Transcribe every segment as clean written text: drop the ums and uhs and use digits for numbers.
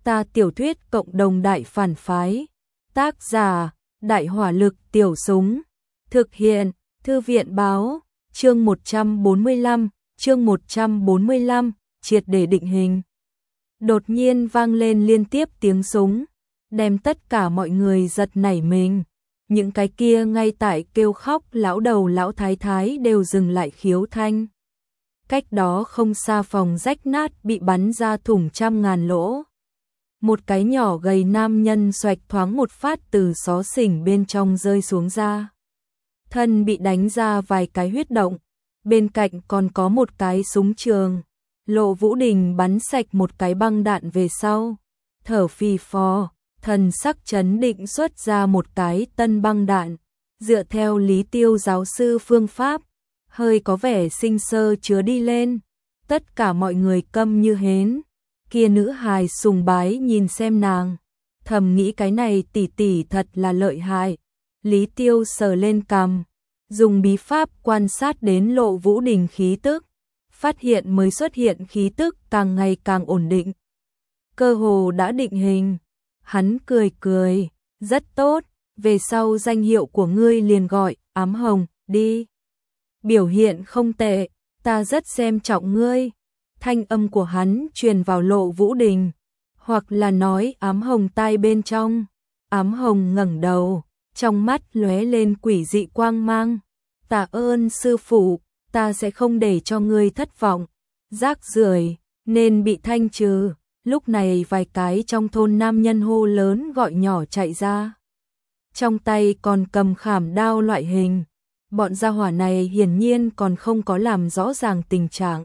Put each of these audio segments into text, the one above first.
Ta tiểu thuyết cộng đồng đại phản phái. Tác giả, Đại hỏa lực tiểu súng. Thực hiện, Thư viện báo. Chương 145, triệt để định hình. Đột nhiên vang lên liên tiếp tiếng súng, đem tất cả mọi người giật nảy mình. Những cái kia ngay tại kêu khóc lão đầu lão thái thái đều dừng lại khiếu thanh. Cách đó không xa phòng rách nát bị bắn ra thủng trăm ngàn lỗ. Một cái nhỏ gầy nam nhân xoạch thoáng một phát từ xó xỉnh bên trong rơi xuống ra. Thân bị đánh ra vài cái huyết động, bên cạnh còn có một cái súng trường. Lộ Vũ Đình bắn sạch một cái băng đạn về sau, thở phì phò, thần sắc chấn định xuất ra một cái tân băng đạn, dựa theo Lý Tiêu giáo sư phương pháp, hơi có vẻ sinh sơ chứa đi lên. Tất cả mọi người câm như hến, kia nữ hài sùng bái nhìn xem nàng, thầm nghĩ cái này tỷ tỷ thật là lợi hại. Lý Tiêu sờ lên cằm, dùng bí pháp quan sát đến Lộ Vũ Đình khí tức, phát hiện mới xuất hiện khí tức càng ngày càng ổn định, cơ hồ đã định hình. Hắn cười cười, rất tốt, về sau danh hiệu của ngươi liền gọi Ám Hồng đi. Biểu hiện không tệ, ta rất xem trọng ngươi. Thanh âm của hắn truyền vào Lộ Vũ Đình, hoặc là nói Ám Hồng tai bên trong. Ám Hồng ngẩng đầu, trong mắt lóe lên quỷ dị quang mang. Tạ ơn sư phụ, ta sẽ không để cho ngươi thất vọng. Rác rưởi nên bị thanh trừ. Lúc này vài cái trong thôn nam nhân hô lớn gọi nhỏ chạy ra, trong tay còn cầm khảm đao loại hình. Bọn gia hỏa này hiển nhiên còn không có làm rõ ràng tình trạng.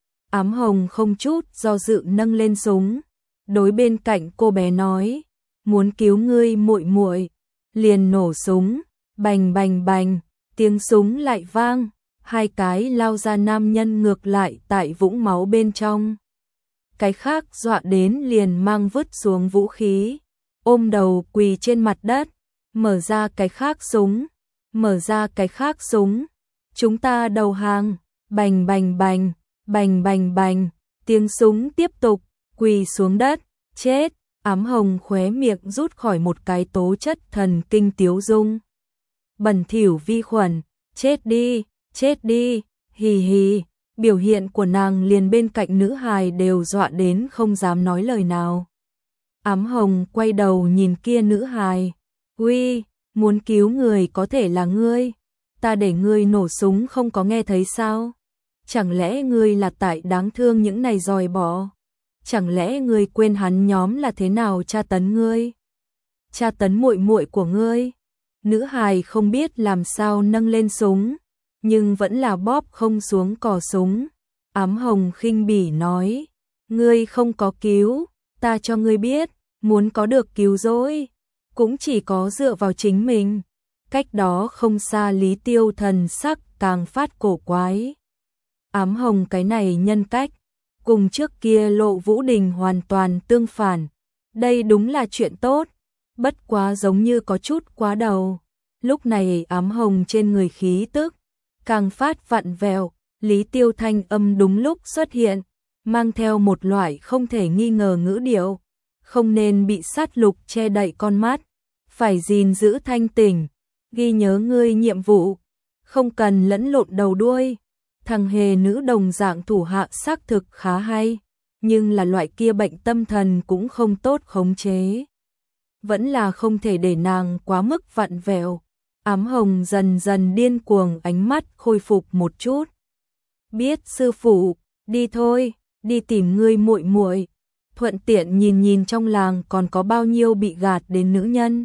Ám Hồng không chút do dự nâng lên súng, đối bên cạnh cô bé nói, muốn cứu ngươi muội muội. Liền nổ súng, bành bành bành, tiếng súng lại vang, hai cái lao ra nam nhân ngược lại tại vũng máu bên trong. Cái khác dọa đến liền mang vứt xuống vũ khí, ôm đầu quỳ trên mặt đất, mở ra cái khác súng, chúng ta đầu hàng. Bành bành bành, bành bành bành, tiếng súng tiếp tục, quỳ xuống đất, chết. Ám Hồng khóe miệng rút khỏi một cái tố chất thần kinh tiếu dung. Bẩn thỉu vi khuẩn, chết đi, hì hì. Biểu hiện của nàng liền bên cạnh nữ hài đều dọa đến không dám nói lời nào. Ám Hồng quay đầu nhìn kia nữ hài, uy, muốn cứu người có thể là ngươi, ta để ngươi nổ súng không có nghe thấy sao? Chẳng lẽ ngươi là tại đáng thương những này dòi bỏ? Chẳng lẽ ngươi quên hắn nhóm là thế nào tra tấn ngươi? Tra tấn muội muội của ngươi? Nữ hài không biết làm sao nâng lên súng, nhưng vẫn là bóp không xuống cò súng. Ám Hồng khinh bỉ nói, ngươi không có cứu, ta cho ngươi biết, muốn có được cứu rỗi, cũng chỉ có dựa vào chính mình. Cách đó không xa Lý Tiêu thần sắc càng phát cổ quái. Ám Hồng cái này nhân cách, cùng trước kia Lộ Vũ Đình hoàn toàn tương phản. Đây đúng là chuyện tốt, bất quá giống như có chút quá đầu. Lúc này Ám Hồng trên người khí tức càng phát vặn vẹo. Lý Tiêu thanh âm đúng lúc xuất hiện, mang theo một loại không thể nghi ngờ ngữ điệu, không nên bị sát lục che đậy con mắt, phải gìn giữ thanh tỉnh, ghi nhớ ngươi nhiệm vụ, không cần lẫn lộn đầu đuôi. Thằng hề nữ đồng dạng thủ hạ xác thực khá hay, nhưng là loại kia bệnh tâm thần cũng không tốt khống chế, vẫn là không thể để nàng quá mức vặn vẹo. Ám Hồng dần dần điên cuồng, ánh mắt khôi phục một chút. Biết sư phụ, đi thôi, đi tìm ngươi muội muội. Thuận tiện nhìn nhìn trong làng còn có bao nhiêu bị gạt đến nữ nhân.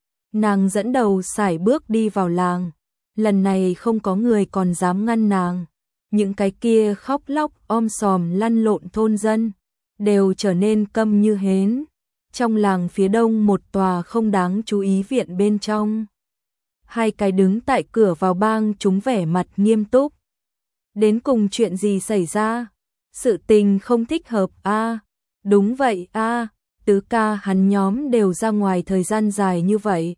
Nàng dẫn đầu sải bước đi vào làng. Lần này không có người còn dám ngăn nàng. Những cái kia khóc lóc om sòm lăn lộn thôn dân đều trở nên câm như hến. Trong làng phía đông một tòa không đáng chú ý viện bên trong, hai cái đứng tại cửa vào bang chúng vẻ mặt nghiêm túc. Đến cùng chuyện gì xảy ra? Sự tình không thích hợp a? Đúng vậy a, Tứ ca hắn nhóm đều ra ngoài thời gian dài như vậy,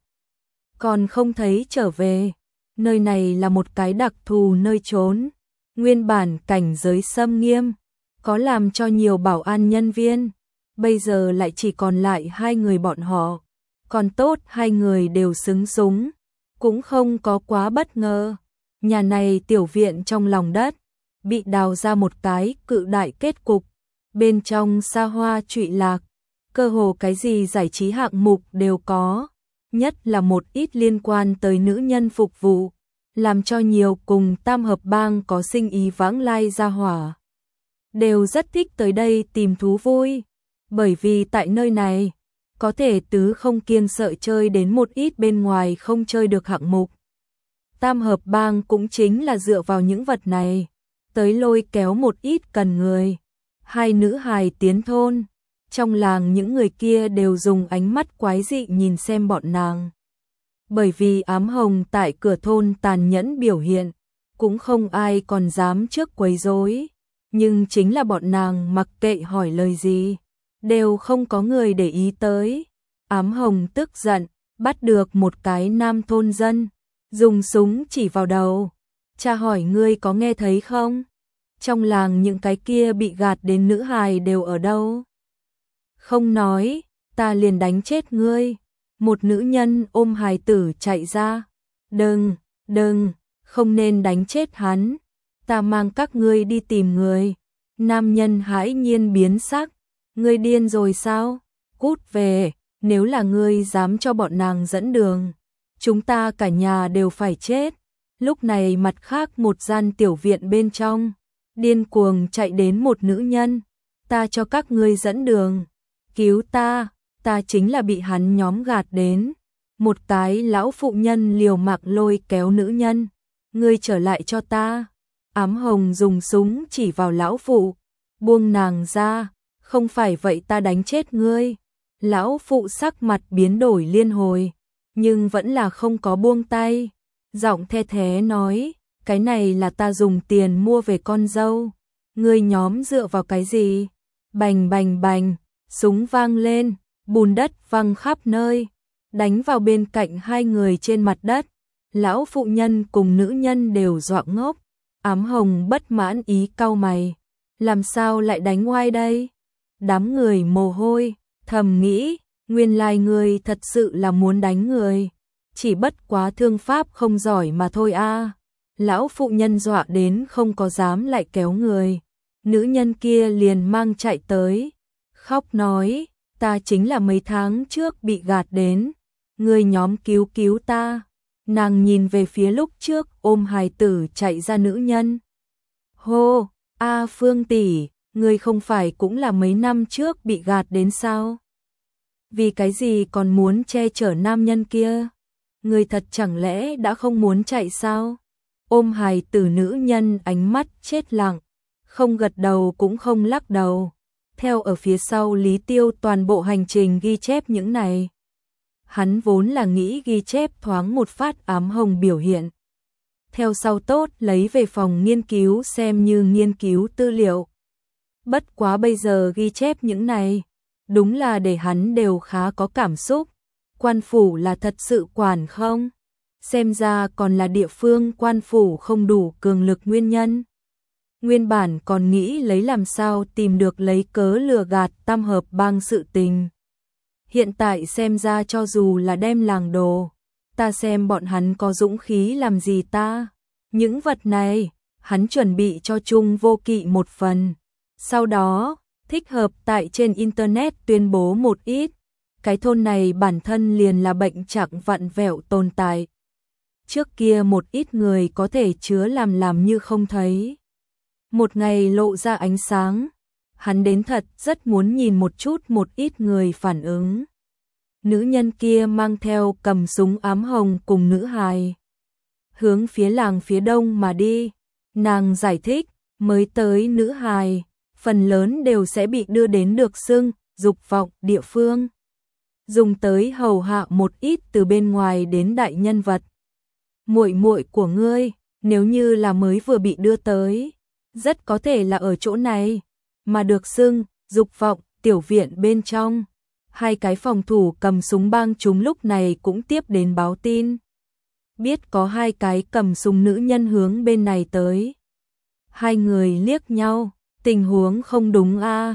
còn không thấy trở về. Nơi này là một cái đặc thù nơi trốn, nguyên bản cảnh giới xâm nghiêm, có làm cho nhiều bảo an nhân viên bây giờ lại chỉ còn lại hai người bọn họ. Còn tốt hai người đều xứng súng, cũng không có quá bất ngờ. Nhà này tiểu viện trong lòng đất, bị đào ra một cái cự đại kết cục, bên trong xa hoa trụy lạc, cơ hồ cái gì giải trí hạng mục đều có, nhất là một ít liên quan tới nữ nhân phục vụ, làm cho nhiều cùng tam hợp bang có sinh ý vãng lai ra hỏa. Đều rất thích tới đây tìm thú vui, bởi vì tại nơi này, có thể tứ không kiêng sợ chơi đến một ít bên ngoài không chơi được hạng mục. Tam hợp bang cũng chính là dựa vào những vật này, tới lôi kéo một ít cần người. Hai nữ hài tiến thôn, trong làng những người kia đều dùng ánh mắt quái dị nhìn xem bọn nàng. Bởi vì ám hồng tại cửa thôn tàn nhẫn biểu hiện, cũng không ai còn dám trước quấy rối, nhưng chính là bọn nàng mặc kệ hỏi lời gì, đều không có người để ý tới. Ám hồng tức giận, bắt được một cái nam thôn dân, dùng súng chỉ vào đầu. Cha hỏi ngươi có nghe thấy không? Trong làng những cái kia bị gạt đến nữ hài đều ở đâu? Không nói, ta liền đánh chết ngươi. Một nữ nhân ôm hài tử chạy ra. Đừng, không nên đánh chết hắn. Ta mang các ngươi đi tìm người. Nam nhân hãi nhiên biến sắc. Ngươi điên rồi sao? Cút về, nếu là ngươi dám cho bọn nàng dẫn đường, chúng ta cả nhà đều phải chết. Lúc này mặt khác một gian tiểu viện bên trong, điên cuồng chạy đến một nữ nhân. Ta cho các ngươi dẫn đường. Cứu ta, ta chính là bị hắn nhóm gạt đến. Một cái lão phụ nhân liều mạng lôi kéo nữ nhân. Ngươi trở lại cho ta. Ám hồng dùng súng chỉ vào lão phụ. Buông nàng ra, không phải vậy ta đánh chết ngươi. Lão phụ sắc mặt biến đổi liên hồi, nhưng vẫn là không có buông tay. Giọng the thế nói, cái này là ta dùng tiền mua về con dâu. Ngươi nhóm dựa vào cái gì? Bành bành bành, súng vang lên, bùn đất văng khắp nơi, đánh vào bên cạnh hai người trên mặt đất. Lão phụ nhân cùng nữ nhân đều dọa ngốc. Ám hồng bất mãn ý cau mày. Làm sao lại đánh oai đây? Đám người mồ hôi, thầm nghĩ, nguyên lai người thật sự là muốn đánh người. Chỉ bất quá thương pháp không giỏi mà thôi a. Lão phụ nhân dọa đến không có dám lại kéo người. Nữ nhân kia liền mang chạy tới, khóc nói, ta chính là mấy tháng trước bị gạt đến. Người nhóm cứu ta. Nàng nhìn về phía lúc trước ôm hài tử chạy ra nữ nhân. Hô, a Phương tỷ, ngươi không phải cũng là mấy năm trước bị gạt đến sao? Vì cái gì còn muốn che chở nam nhân kia? Ngươi thật chẳng lẽ đã không muốn chạy sao? Ôm hài tử nữ nhân ánh mắt chết lặng, không gật đầu cũng không lắc đầu. Theo ở phía sau Lý Tiêu toàn bộ hành trình ghi chép những này. Hắn vốn là nghĩ ghi chép thoáng một phát ám hồng biểu hiện. Theo sau tốt lấy về phòng nghiên cứu xem như nghiên cứu tư liệu. Bất quá bây giờ ghi chép những này, đúng là để hắn đều khá có cảm xúc. Quan phủ là thật sự quản không? Xem ra còn là địa phương quan phủ không đủ cường lực nguyên nhân. Nguyên bản còn nghĩ lấy làm sao tìm được lấy cớ lừa gạt tam hợp bang sự tình. Hiện tại xem ra cho dù là đem làng đồ, ta xem bọn hắn có dũng khí làm gì ta. Những vật này, hắn chuẩn bị cho Trung Vô Kỵ một phần. Sau đó, thích hợp tại trên Internet tuyên bố một ít. Cái thôn này bản thân liền là bệnh trạng vặn vẹo tồn tại. Trước kia một ít người có thể chứa làm như không thấy. Một ngày lộ ra ánh sáng, hắn đến thật rất muốn nhìn một chút một ít người phản ứng. Nữ nhân kia mang theo cầm súng ám hồng cùng nữ hài. Hướng phía làng phía đông mà đi. Nàng giải thích, mới tới nữ hài, phần lớn đều sẽ bị đưa đến được xưng, dục vọng địa phương. Dùng tới hầu hạ một ít từ bên ngoài đến đại nhân vật. Muội muội của ngươi, nếu như là mới vừa bị đưa tới, rất có thể là ở chỗ này, mà được xưng, dục vọng, tiểu viện bên trong. Hai cái phòng thủ cầm súng bang chúng lúc này cũng tiếp đến báo tin. Biết có hai cái cầm súng nữ nhân hướng bên này tới. Hai người liếc nhau, tình huống không đúng a.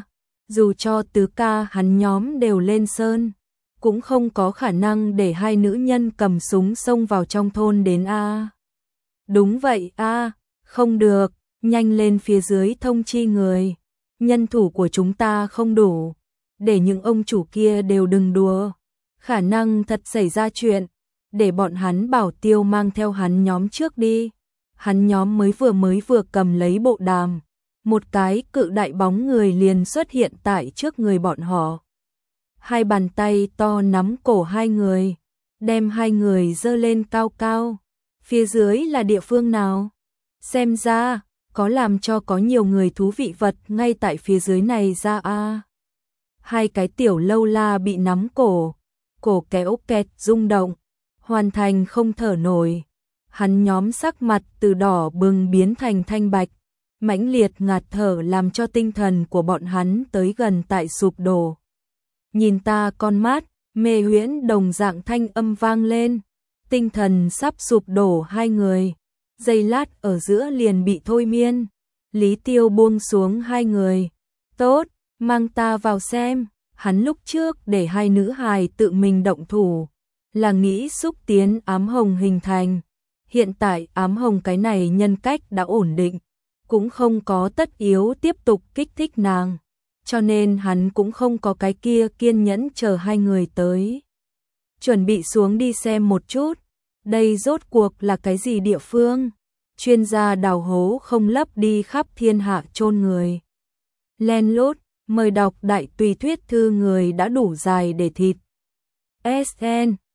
Dù cho tứ ca hắn nhóm đều lên sơn, cũng không có khả năng để hai nữ nhân cầm súng xông vào trong thôn đến a. Đúng vậy a, không được, nhanh lên phía dưới thông chi người. Nhân thủ của chúng ta không đủ, để những ông chủ kia đều đừng đùa. Khả năng thật xảy ra chuyện, để bọn hắn bảo Tiêu mang theo hắn nhóm trước đi. Hắn nhóm mới vừa cầm lấy bộ đàm, một cái cự đại bóng người liền xuất hiện tại trước người bọn họ. Hai bàn tay to nắm cổ hai người, đem hai người giơ lên cao cao. Phía dưới là địa phương nào? Xem ra, có làm cho có nhiều người thú vị vật ngay tại phía dưới này ra a. Hai cái tiểu lâu la bị nắm cổ kéo kẹt rung động, hoàn thành không thở nổi. Hắn nhóm sắc mặt từ đỏ bừng biến thành thanh bạch, mãnh liệt ngạt thở làm cho tinh thần của bọn hắn tới gần tại sụp đổ. Nhìn ta con mắt, mê huyễn đồng dạng thanh âm vang lên, tinh thần sắp sụp đổ hai người, giây lát ở giữa liền bị thôi miên. Lý Tiêu buông xuống hai người, tốt, mang ta vào xem. Hắn lúc trước để hai nữ hài tự mình động thủ, là nghĩ xúc tiến ám hồng hình thành. Hiện tại ám hồng cái này nhân cách đã ổn định, cũng không có tất yếu tiếp tục kích thích nàng, cho nên hắn cũng không có cái kia kiên nhẫn chờ hai người tới. Chuẩn bị xuống đi xem một chút, đây rốt cuộc là cái gì địa phương? Chuyên gia đào hố không lấp đi khắp thiên hạ chôn người. Len lút, mời đọc đại tùy thuyết thư người đã đủ dài để thịt. SN